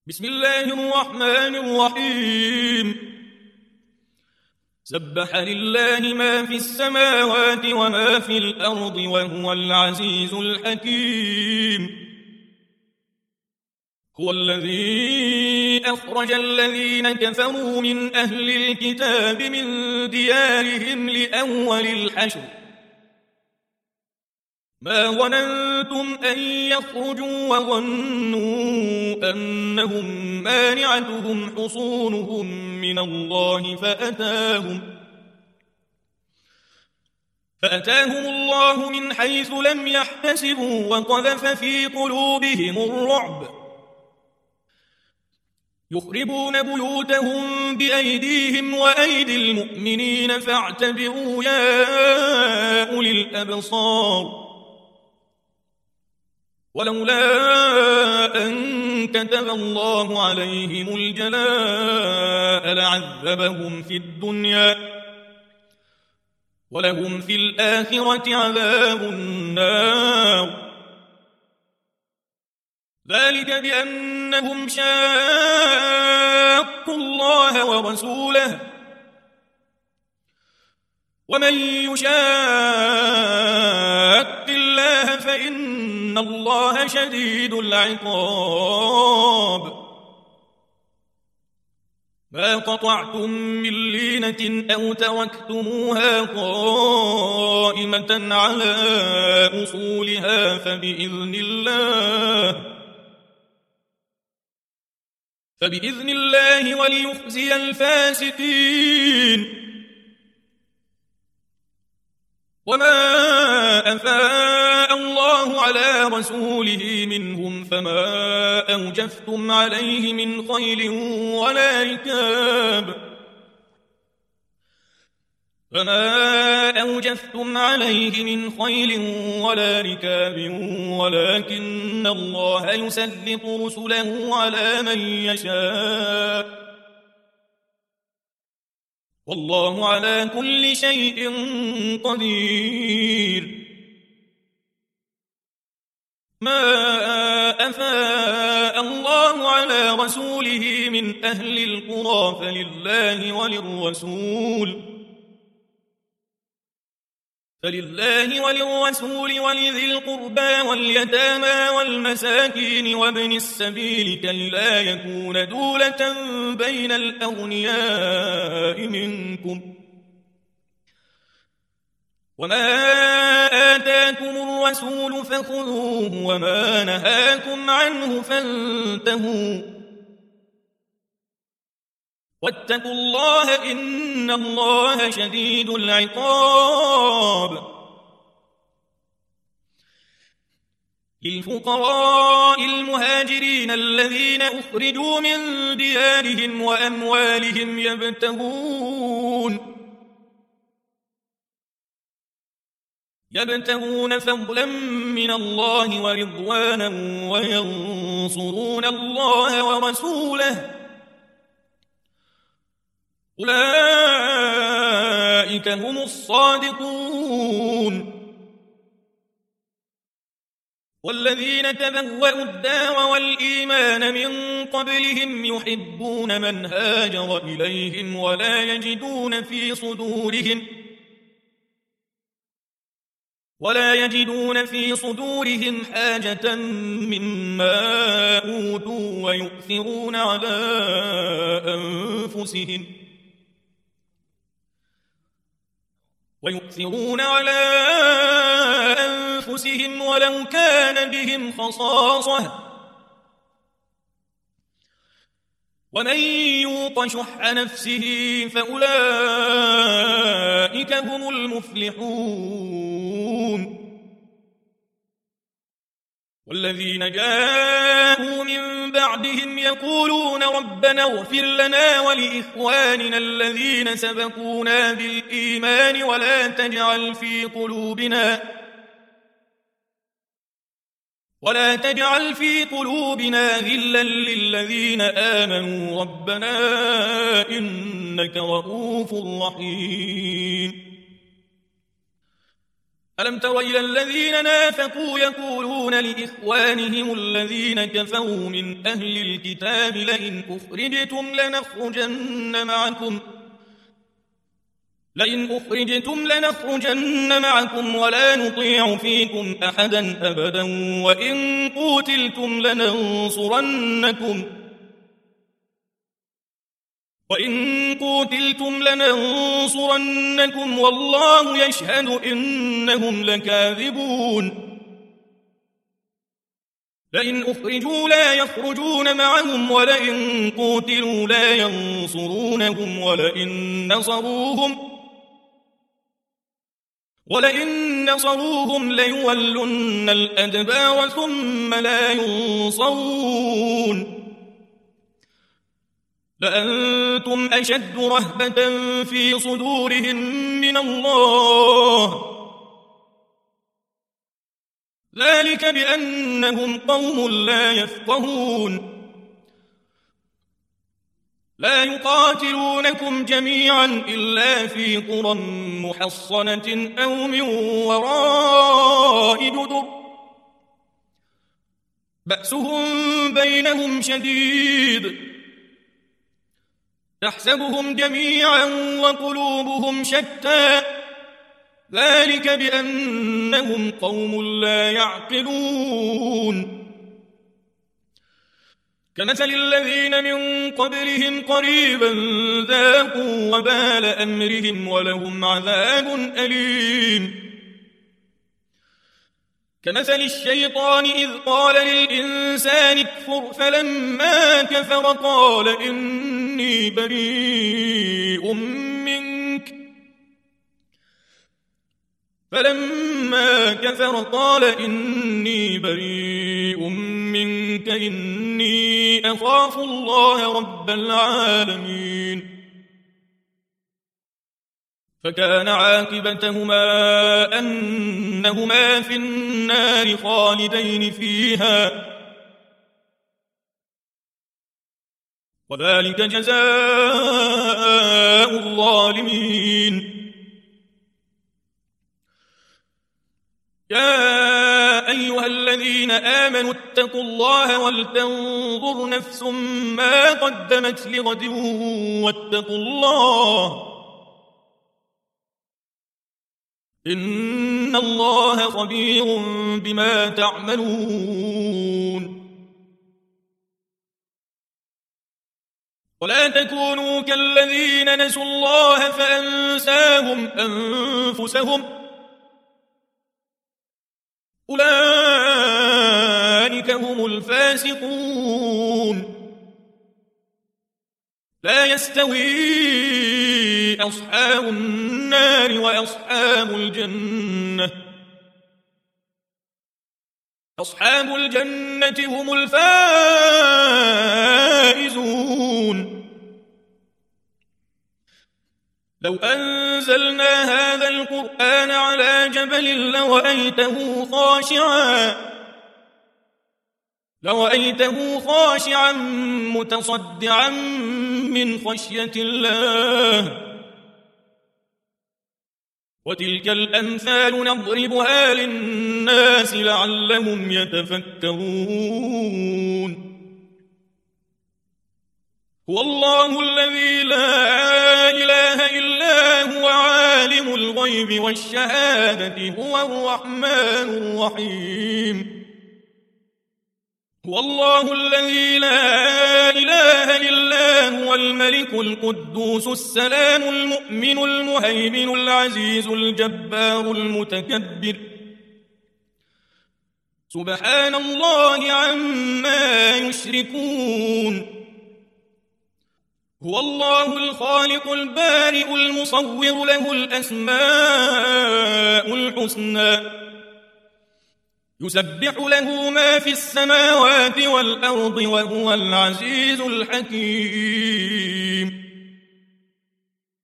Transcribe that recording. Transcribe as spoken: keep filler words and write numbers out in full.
بسم الله الرحمن الرحيم سبح لله ما في السماوات وما في الأرض وهو العزيز الحكيم هو الذي أخرج الذين كفروا من أهل الكتاب من ديارهم لأول الحشر ما ظننتم أن يخرجوا وظنوا أنهم مانعتهم حصونهم من الله فأتاهم فأتاهم الله من حيث لم يحتسبوا وقذف في قلوبهم الرعب يخربون بيوتهم بأيديهم وأيدي المؤمنين فاعتبروا يا أولي الأبصار ولولا أن كتب الله عليهم الجلاء لعذبهم في الدنيا ولهم في الآخرة عذاب النار ذلك بأنهم شاقوا الله ورسوله ومن يشاق الله فإن الله شديد العقاب ما قطعتم من لينة أو تركتموها قائمة على أصولها فبإذن الله فبإذن الله وليخزي الفاسقين وما أفاء الله على رسوله منهم فما أوجفتم عليه من خيل ولا ركاب فما أوجفتم عليه من خيل ولا ركاب ولكن الله يسلط رسله على من يشاء والله على كل شيء قدير ما أفاء الله على رسوله من أهل القرى فلله وللرسول فلله وللرسول ولذي القربى واليتامى والمساكين وابن السبيل كي لا يكون دولة بين الأغنياء منكم وما آتاكم الرسول فخذوه وما نهاكم عنه فانتهوا واتقوا الله إن الله شديد العقاب للفقراء المهاجرين الذين أخرجوا من ديارهم وأموالهم يبتغون يبتغون فضلا من الله ورضوانا وينصرون الله ورسوله أولئك هم الصادقون والذين تبوأوا الدار والإيمان من قبلهم يحبون من هاجر إليهم ولا يجدون في صدورهم ولا يجدون في صدورهم حاجة مما أوتوا ويؤثرون على أنفسهم ويؤثرون على أنفسهم ولو كان بهم خصاصة ومن يوق شح نفسه فأولئك هم المفلحون والذين جاءوا من بعدهم يقولون ربنا اغفر لنا ولإخواننا الذين سبقونا بالإيمان ولا تجعل في قلوبنا ولا تجعل في قلوبنا غلا للذين آمنوا ربنا إنك رؤوف رحيم ألم تر إلى الذين نافقوا يقولون لإخوانهم الذين كفروا من أهل الكتاب لئن أخرجتم لنخرجن معكم لئن أخرجتم لنخرجن معكم ولا نطيع فيكم أحدا أبدا وإن قوتلتم لننصرنكم وإن قوتلتم لننصرنكم والله يشهد إنهم لكاذبون لئن أخرجوا لا يخرجون معهم ولئن قوتلوا لا ينصرونهم ولئن نصروهم ولئن نصروهم ليولن الأدبار ثم لا ينصرون لأنتم أشد رهبة في صدورهم من الله ذلك بأنهم قوم لا يفقهون لا يقاتلونكم جميعا إلا في قرى محصنة أو من وراء جدر بأسهم بينهم شديد تحسبهم جميعا وقلوبهم شتى ذلك بأنهم قوم لا يعقلون كمثل الذين من قبلهم قريبا ذاقوا وبال أمرهم ولهم عذاب أليم كمثل الشيطان إذ قال للإنسان اكفر فلما كفر قال إني بريء منك فلما كفر قال إني بريء منك إني أخاف الله رب العالمين فكان عاقبتهما أنهما في النار خالدين فيها وذلك جزاء الظالمين يا أيها الذين آمنوا اتقوا الله ولتنظر نفس ما قدمت لغد واتقوا الله إن الله خبير بما تعملون ولا تكونوا كالذين نسوا الله فأنساهم أنفسهم أولئك هم الفاسقون لا يستوي أصحاب النار وأصحاب الجنة أصحاب الجنة هم الفائزون لو أنزلنا هذا القرآن على جبل لرأيته خاشعا لرأيته خاشعا متصدعا من خشية الله وتلك الأمثال نضربها للناس لعلهم يتفكرون هو الله الذي لا إله إلا هو عالم الغيب والشهادة هو الرحمن الرحيم هو الله الذي لا إله إلا هو الملك القدوس السلام المؤمن المهيمن العزيز الجبار المتكبر سبحان الله عما يشركون هو الله الخالق البارئ المصور له الأسماء الحسنى يسبح له ما في السماوات والأرض وهو العزيز الحكيم